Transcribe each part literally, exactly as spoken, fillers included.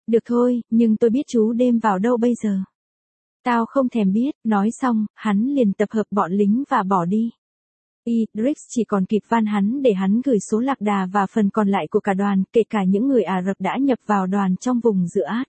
Được thôi, nhưng tôi biết chú đêm vào đâu bây giờ. Tao không thèm biết, nói xong, hắn liền tập hợp bọn lính và bỏ đi. Idris chỉ còn kịp van hắn để hắn gửi số lạc đà và phần còn lại của cả đoàn, kể cả những người Ả Rập đã nhập vào đoàn trong vùng giữa Át.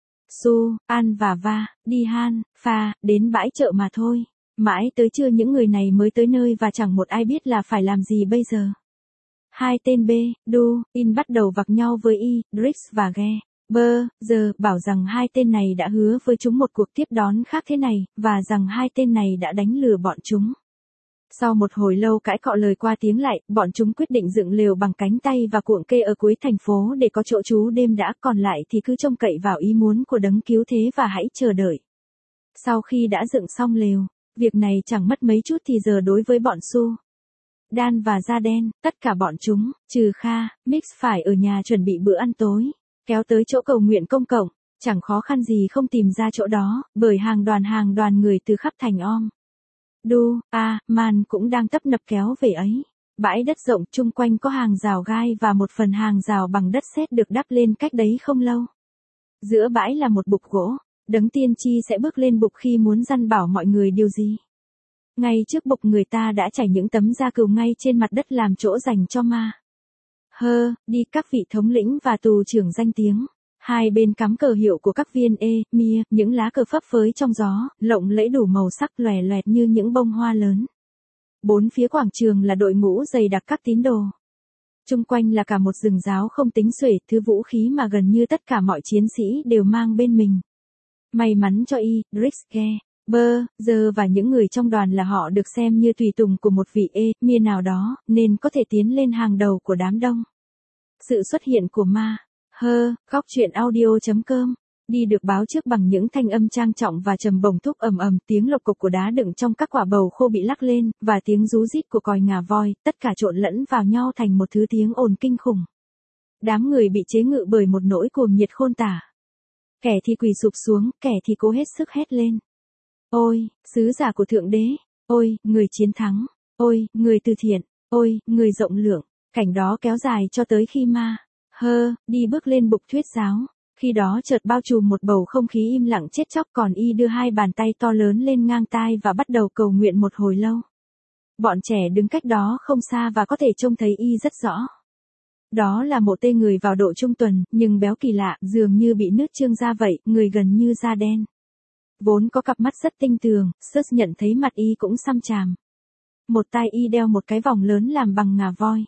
Su, An và Va, đi Han, Pha, đến bãi chợ mà thôi. Mãi tới trưa những người này mới tới nơi và chẳng một ai biết là phải làm gì bây giờ. Hai tên B, Du, In bắt đầu vặc nhau với Idris và Ghe. Bơ, giờ, bảo rằng hai tên này đã hứa với chúng một cuộc tiếp đón khác thế này, và rằng hai tên này đã đánh lừa bọn chúng. Sau một hồi lâu cãi cọ lời qua tiếng lại, bọn chúng quyết định dựng lều bằng cánh tay và cuộn kê ở cuối thành phố để có chỗ trú đêm đã, còn lại thì cứ trông cậy vào ý muốn của đấng cứu thế và hãy chờ đợi. Sau khi đã dựng xong lều, việc này chẳng mất mấy chút thì giờ đối với bọn Su, Dan và Da Đen, tất cả bọn chúng, trừ Kha, Mix phải ở nhà chuẩn bị bữa ăn tối, kéo tới chỗ cầu nguyện công cộng, chẳng khó khăn gì không tìm ra chỗ đó, bởi hàng đoàn hàng đoàn người từ khắp thành Om. Du, A, Man cũng đang tấp nập kéo về ấy. Bãi đất rộng chung quanh có hàng rào gai và một phần hàng rào bằng đất sét được đắp lên cách đấy không lâu. Giữa bãi là một bục gỗ, đấng tiên tri sẽ bước lên bục khi muốn răn bảo mọi người điều gì. Ngay trước bục người ta đã trải những tấm da cừu ngay trên mặt đất làm chỗ dành cho ma. Hơ, đi các vị thống lĩnh và tù trưởng danh tiếng. Hai bên cắm cờ hiệu của các viên e, mia, những lá cờ phấp phới trong gió, lộng lẫy đủ màu sắc lòe loẹt như những bông hoa lớn. Bốn phía quảng trường là đội ngũ dày đặc các tín đồ. Chung quanh là cả một rừng giáo không tính xuể, thứ vũ khí mà gần như tất cả mọi chiến sĩ đều mang bên mình. May mắn cho Idris, Ghe, Bơ, Giờ và những người trong đoàn là họ được xem như tùy tùng của một vị e, mia nào đó, nên có thể tiến lên hàng đầu của đám đông. Sự xuất hiện của ma. Hơ, góc truyện audio chấm com đi được báo trước bằng những thanh âm trang trọng và trầm bổng thúc ầm ầm, tiếng lộc cộc của đá đựng trong các quả bầu khô bị lắc lên, và tiếng rú rít của còi ngà voi, tất cả trộn lẫn vào nhau thành một thứ tiếng ồn kinh khủng. Đám người bị chế ngự bởi một nỗi cuồng nhiệt khôn tả. Kẻ thì quỳ sụp xuống, kẻ thì cố hết sức hét lên. Ôi, sứ giả của Thượng Đế, ôi, người chiến thắng, ôi, người từ thiện, ôi, người rộng lượng. Cảnh đó kéo dài cho tới khi ma. Hơ, đi bước lên bục thuyết giáo. Khi đó chợt bao trùm một bầu không khí im lặng chết chóc, còn y đưa hai bàn tay to lớn lên ngang tai và bắt đầu cầu nguyện một hồi lâu. Bọn trẻ đứng cách đó không xa và có thể trông thấy y rất rõ. Đó là một tên người vào độ trung tuần, nhưng béo kỳ lạ, dường như bị nứt trương da vậy, người gần như da đen. Vốn có cặp mắt rất tinh tường, Sớt nhận thấy mặt y cũng xăm chàm. Một tai y đeo một cái vòng lớn làm bằng ngà voi.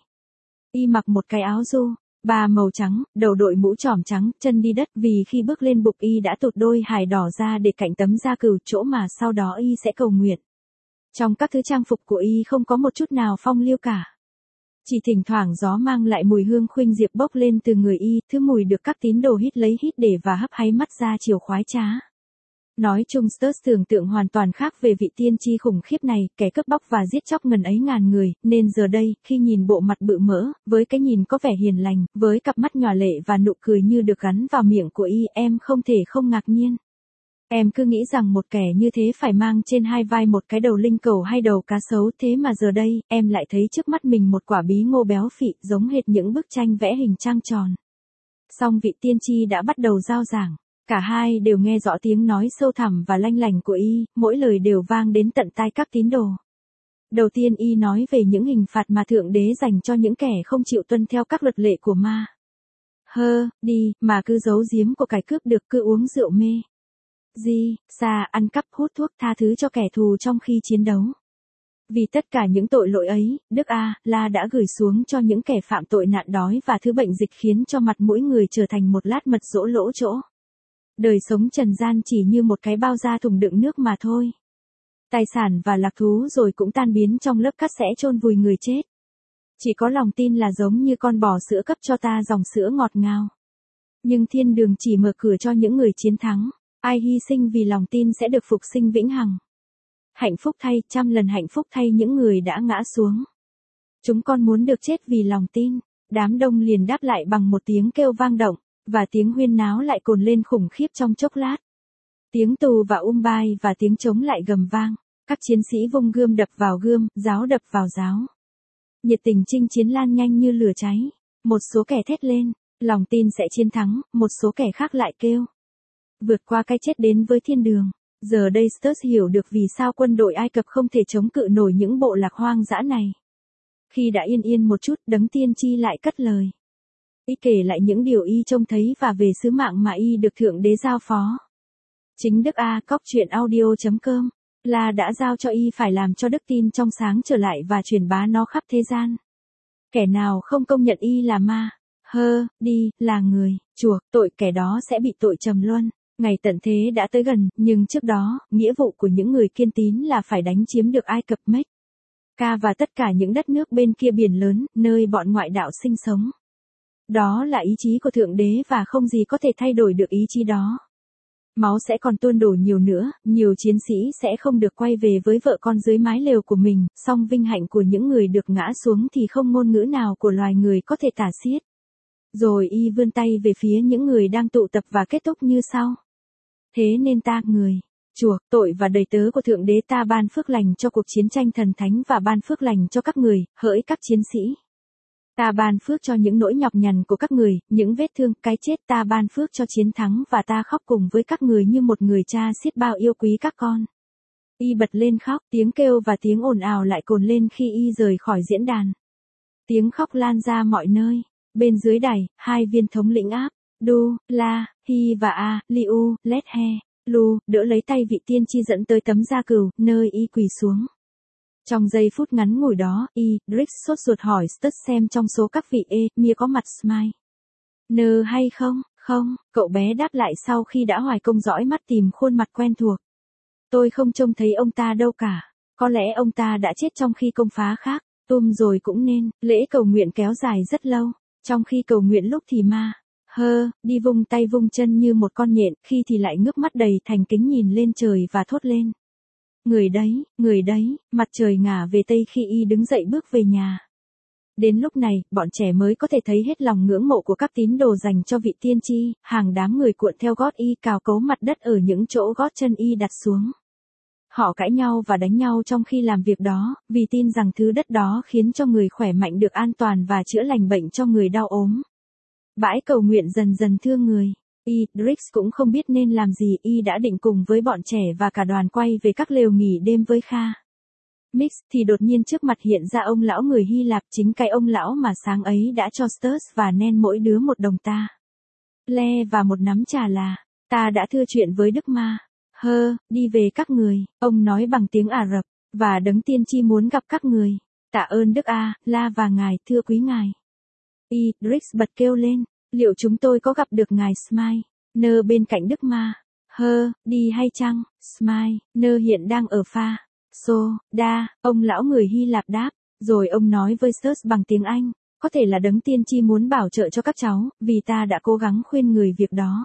Y mặc một cái áo ru, ba màu trắng, đầu đội mũ trỏm trắng, chân đi đất, vì khi bước lên bục y đã tụt đôi hài đỏ ra để cạnh tấm da cừu, chỗ mà sau đó y sẽ cầu nguyện. Trong các thứ trang phục của y không có một chút nào phong liêu cả. Chỉ thỉnh thoảng gió mang lại mùi hương khuynh diệp bốc lên từ người y, thứ mùi được các tín đồ hít lấy hít để và hấp háy mắt ra chiều khoái trá. Nói chung Sturz tưởng tượng hoàn toàn khác về vị tiên tri khủng khiếp này, kẻ cướp bóc và giết chóc ngần ấy ngàn người, nên giờ đây, khi nhìn bộ mặt bự mỡ, với cái nhìn có vẻ hiền lành, với cặp mắt nhòa lệ và nụ cười như được gắn vào miệng của y, em không thể không ngạc nhiên. Em cứ nghĩ rằng một kẻ như thế phải mang trên hai vai một cái đầu linh cẩu hay đầu cá sấu, thế mà giờ đây, em lại thấy trước mắt mình một quả bí ngô béo phị, giống hệt những bức tranh vẽ hình trăng tròn. Song vị tiên tri đã bắt đầu giao giảng. Cả hai đều nghe rõ tiếng nói sâu thẳm và lanh lành của y, mỗi lời đều vang đến tận tai các tín đồ. Đầu tiên y nói về những hình phạt mà Thượng Đế dành cho những kẻ không chịu tuân theo các luật lệ của ma. Hơ, đi, mà cứ giấu giếm của cải cướp được, cứ uống rượu mê. Di, xa, ăn cắp, hút thuốc, tha thứ cho kẻ thù trong khi chiến đấu. Vì tất cả những tội lỗi ấy, Đức A-la đã gửi xuống cho những kẻ phạm tội nạn đói và thứ bệnh dịch khiến cho mặt mỗi người trở thành một lát mật dỗ lỗ chỗ. Đời sống trần gian chỉ như một cái bao da thùng đựng nước mà thôi. Tài sản và lạc thú rồi cũng tan biến trong lớp cát sẽ chôn vùi người chết. Chỉ có lòng tin là giống như con bò sữa cấp cho ta dòng sữa ngọt ngào. Nhưng thiên đường chỉ mở cửa cho những người chiến thắng. Ai hy sinh vì lòng tin sẽ được phục sinh vĩnh hằng. Hạnh phúc thay, trăm lần hạnh phúc thay những người đã ngã xuống. Chúng con muốn được chết vì lòng tin. Đám đông liền đáp lại bằng một tiếng kêu vang động. Và tiếng huyên náo lại cồn lên khủng khiếp trong chốc lát. Tiếng tù và um bai và tiếng trống lại gầm vang. Các chiến sĩ vung gươm đập vào gươm, giáo đập vào giáo. Nhiệt tình chinh chiến lan nhanh như lửa cháy. Một số kẻ thét lên, Lòng tin sẽ chiến thắng, một số kẻ khác lại kêu. Vượt qua cái chết đến với thiên đường. Giờ đây Sturz hiểu được vì sao quân đội Ai Cập không thể chống cự nổi những bộ lạc hoang dã này. Khi đã yên yên một chút, đấng tiên tri lại cất lời. Y kể lại những điều y trông thấy và về sứ mạng mà y được Thượng Đế giao phó. Chính Đức A. Cóc truyện audio chấm com là đã giao cho y phải làm cho đức tin trong sáng trở lại và truyền bá nó khắp thế gian. Kẻ nào không công nhận y là ma, hơ, đi, là người, chuộc, tội kẻ đó sẽ bị tội trầm luân. Ngày tận thế đã tới gần, nhưng trước đó, nghĩa vụ của những người kiên tín là phải đánh chiếm được Ai Cập, Mếch Ca và tất cả những đất nước bên kia biển lớn, nơi bọn ngoại đạo sinh sống. Đó là ý chí của Thượng Đế và không gì có thể thay đổi được ý chí đó. Máu sẽ còn tuôn đổ nhiều nữa, nhiều chiến sĩ sẽ không được quay về với vợ con dưới mái lều của mình, song vinh hạnh của những người được ngã xuống thì không ngôn ngữ nào của loài người có thể tả xiết. Rồi y vươn tay về phía những người đang tụ tập và kết thúc như sau. Thế nên ta, người, chuộc, tội và đầy tớ của Thượng Đế ta ban phước lành cho cuộc chiến tranh thần thánh và ban phước lành cho các người, hỡi các chiến sĩ. Ta ban phước cho những nỗi nhọc nhằn của các người, những vết thương, cái chết ta ban phước cho chiến thắng và ta khóc cùng với các người như một người cha xiết bao yêu quý các con. Y bật lên khóc, tiếng kêu và tiếng ồn ào lại cồn lên khi y rời khỏi diễn đàn. Tiếng khóc lan ra mọi nơi. Bên dưới đài, hai viên thống lĩnh áp, Du, La, Hi và A, Liu, Let He, Lu, đỡ lấy tay vị tiên tri dẫn tới tấm gia cừu, nơi y quỳ xuống. Trong giây phút ngắn ngủi đó, y, Drix sốt ruột hỏi Sturz xem trong số các vị E, Mia có mặt Smile N hay không, không, cậu bé đáp lại sau khi đã hoài công dõi mắt tìm khuôn mặt quen thuộc. Tôi không trông thấy ông ta đâu cả, có lẽ ông ta đã chết trong khi công phá khác, tùm rồi cũng nên, lễ cầu nguyện kéo dài rất lâu, trong khi cầu nguyện lúc thì ma, hơ, đi vung tay vung chân như một con nhện, khi thì lại ngước mắt đầy thành kính nhìn lên trời và thốt lên. Người đấy, người đấy, mặt trời ngả về tây khi y đứng dậy bước về nhà. Đến lúc này, bọn trẻ mới có thể thấy hết lòng ngưỡng mộ của các tín đồ dành cho vị tiên tri, hàng đám người cuộn theo gót y cào cấu mặt đất ở những chỗ gót chân y đặt xuống. Họ cãi nhau và đánh nhau trong khi làm việc đó, vì tin rằng thứ đất đó khiến cho người khỏe mạnh được an toàn và chữa lành bệnh cho người đau ốm. Bãi cầu nguyện dần dần thương người. Y, Drix cũng không biết nên làm gì, y đã định cùng với bọn trẻ và cả đoàn quay về các lều nghỉ đêm với Kha. Mix thì đột nhiên trước mặt hiện ra ông lão người Hy Lạp, chính cái ông lão mà sáng ấy đã cho Sturz và Nen mỗi đứa một đồng ta le và một nắm trà là, ta đã thưa chuyện với Đức Ma, hơ, đi về các người, ông nói bằng tiếng Ả Rập, và đấng tiên tri muốn gặp các người. Tạ ơn Đức A, La và ngài, thưa quý ngài. Y, Drix bật kêu lên, liệu chúng tôi có gặp được ngài Smile N bên cạnh Đức Ma, hơ, đi hay chăng? Smile N hiện đang ở pha So, đa, ông lão người Hy Lạp đáp, rồi ông nói với Sturz bằng tiếng Anh, có thể là đấng tiên tri muốn bảo trợ cho các cháu, vì ta đã cố gắng khuyên người việc đó.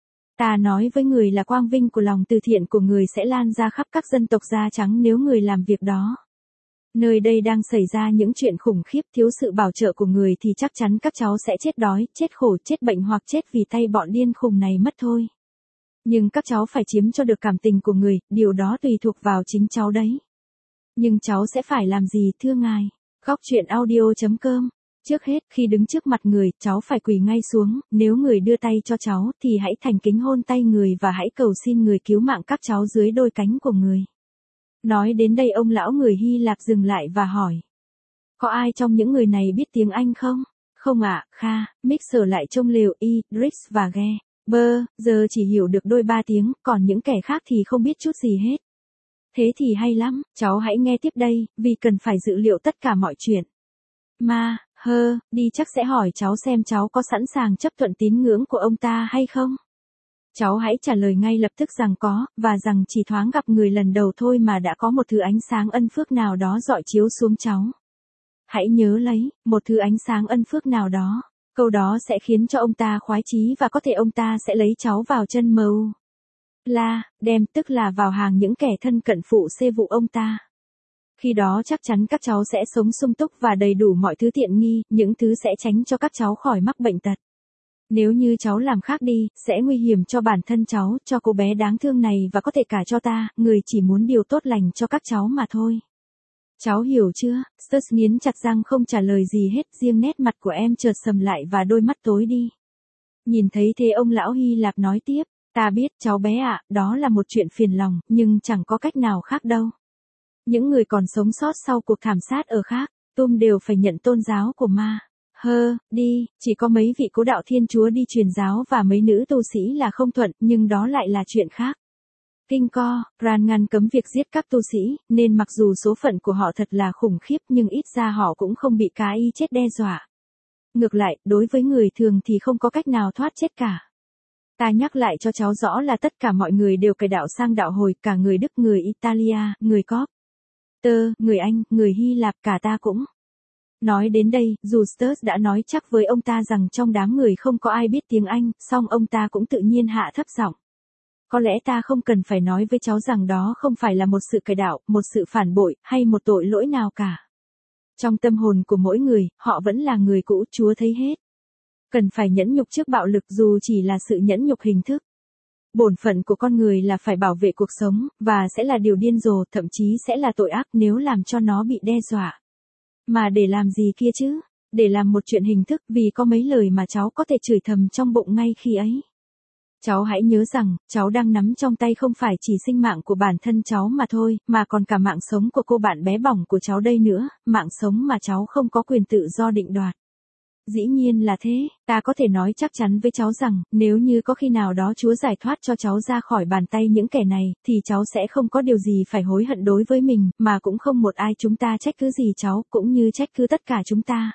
Ta nói với người là quang vinh của lòng từ thiện của người sẽ lan ra khắp các dân tộc da trắng nếu người làm việc đó. Nơi đây đang xảy ra những chuyện khủng khiếp, thiếu sự bảo trợ của người thì chắc chắn các cháu sẽ chết đói, chết khổ, chết bệnh hoặc chết vì tay bọn điên khùng này mất thôi. Nhưng các cháu phải chiếm cho được cảm tình của người, điều đó tùy thuộc vào chính cháu đấy. Nhưng cháu sẽ phải làm gì thưa ngài? Góc truyện audio chấm com. Trước hết, khi đứng trước mặt người, cháu phải quỳ ngay xuống, nếu người đưa tay cho cháu, thì hãy thành kính hôn tay người và hãy cầu xin người cứu mạng các cháu dưới đôi cánh của người. Nói đến đây ông lão người Hy Lạp dừng lại và hỏi. Có ai trong những người này biết tiếng Anh không? Không ạ, à, Kha, Mixer lại trông lều y, Drix và Ghe. Bơ, giờ chỉ hiểu được đôi ba tiếng, còn những kẻ khác thì không biết chút gì hết. Thế thì hay lắm, cháu hãy nghe tiếp đây, vì cần phải dự liệu tất cả mọi chuyện. Ma, hơ, đi chắc sẽ hỏi cháu xem cháu có sẵn sàng chấp thuận tín ngưỡng của ông ta hay không? Cháu hãy trả lời ngay lập tức rằng có, và rằng chỉ thoáng gặp người lần đầu thôi mà đã có một thứ ánh sáng ân phước nào đó rọi chiếu xuống cháu. Hãy nhớ lấy, một thứ ánh sáng ân phước nào đó, câu đó sẽ khiến cho ông ta khoái chí và có thể ông ta sẽ lấy cháu vào chân mâu. La, đem tức là vào hàng những kẻ thân cận phụ xê vụ ông ta. Khi đó chắc chắn các cháu sẽ sống sung túc và đầy đủ mọi thứ tiện nghi, những thứ sẽ tránh cho các cháu khỏi mắc bệnh tật. Nếu như cháu làm khác đi, sẽ nguy hiểm cho bản thân cháu, cho cô bé đáng thương này và có thể cả cho ta, người chỉ muốn điều tốt lành cho các cháu mà thôi. Cháu hiểu chưa? Sturz nghiến chặt răng không trả lời gì hết, riêng nét mặt của em chợt sầm lại và đôi mắt tối đi. Nhìn thấy thế ông lão Hy Lạp nói tiếp, ta biết cháu bé ạ, đó là một chuyện phiền lòng, nhưng chẳng có cách nào khác đâu. Những người còn sống sót sau cuộc thảm sát ở khác, Tum đều phải nhận tôn giáo của ma. Hơ, đi, chỉ có mấy vị cố đạo Thiên Chúa đi truyền giáo và mấy nữ tu sĩ là không thuận, nhưng đó lại là chuyện khác. Kinh co, Ran ngăn cấm việc giết các tu sĩ, nên mặc dù số phận của họ thật là khủng khiếp nhưng ít ra họ cũng không bị cái y chết đe dọa. Ngược lại, đối với người thường thì không có cách nào thoát chết cả. Ta nhắc lại cho cháu rõ là tất cả mọi người đều cải đạo sang đạo hồi, cả người Đức, người Italia, người Cóp, Tơ, người Anh, người Hy Lạp, cả ta cũng. Nói đến đây, dù Sturz đã nói chắc với ông ta rằng trong đám người không có ai biết tiếng Anh, song ông ta cũng tự nhiên hạ thấp giọng. Có lẽ ta không cần phải nói với cháu rằng đó không phải là một sự cải đạo, một sự phản bội, hay một tội lỗi nào cả. Trong tâm hồn của mỗi người, họ vẫn là người cũ, Chúa thấy hết. Cần phải nhẫn nhục trước bạo lực dù chỉ là sự nhẫn nhục hình thức. Bổn phận của con người là phải bảo vệ cuộc sống, và sẽ là điều điên rồ, thậm chí sẽ là tội ác nếu làm cho nó bị đe dọa. Mà để làm gì kia chứ? Để làm một chuyện hình thức, vì có mấy lời mà cháu có thể chửi thầm trong bụng ngay khi ấy. Cháu hãy nhớ rằng, cháu đang nắm trong tay không phải chỉ sinh mạng của bản thân cháu mà thôi, mà còn cả mạng sống của cô bạn bé bỏng của cháu đây nữa, mạng sống mà cháu không có quyền tự do định đoạt. Dĩ nhiên là thế, ta có thể nói chắc chắn với cháu rằng, nếu như có khi nào đó Chúa giải thoát cho cháu ra khỏi bàn tay những kẻ này, thì cháu sẽ không có điều gì phải hối hận đối với mình, mà cũng không một ai chúng ta trách cứ gì cháu, cũng như trách cứ tất cả chúng ta.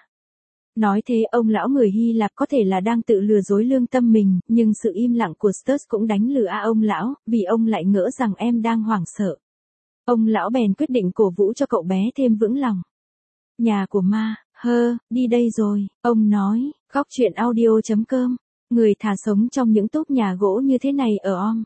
Nói thế ông lão người Hy Lạp có thể là đang tự lừa dối lương tâm mình, nhưng sự im lặng của Sturz cũng đánh lừa a ông lão, vì ông lại ngỡ rằng em đang hoảng sợ. Ông lão bèn quyết định cổ vũ cho cậu bé thêm vững lòng. Nhà của ma, hơ, đi đây rồi, ông nói, khóc chuyện audio chấm com, người thà sống trong những túp nhà gỗ như thế này ở Om.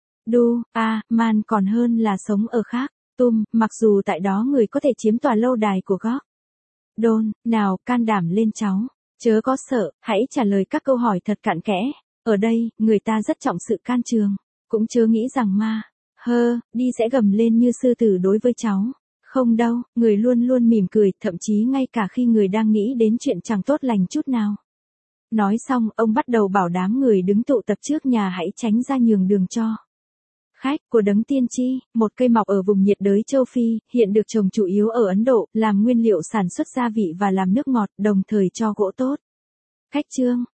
Du, a, man còn hơn là sống ở khác, Tum, mặc dù tại đó người có thể chiếm tòa lâu đài của Góc. Đôn, nào, can đảm lên cháu, chớ có sợ, hãy trả lời các câu hỏi thật cặn kẽ, ở đây, người ta rất trọng sự can trường, cũng chớ nghĩ rằng ma, hơ, đi sẽ gầm lên như sư tử đối với cháu. Không đâu, người luôn luôn mỉm cười, thậm chí ngay cả khi người đang nghĩ đến chuyện chẳng tốt lành chút nào. Nói xong, ông bắt đầu bảo đám người đứng tụ tập trước nhà hãy tránh ra nhường đường cho khách của đấng tiên tri, một cây mọc ở vùng nhiệt đới châu Phi, hiện được trồng chủ yếu ở Ấn Độ, làm nguyên liệu sản xuất gia vị và làm nước ngọt, đồng thời cho gỗ tốt. Khách chương,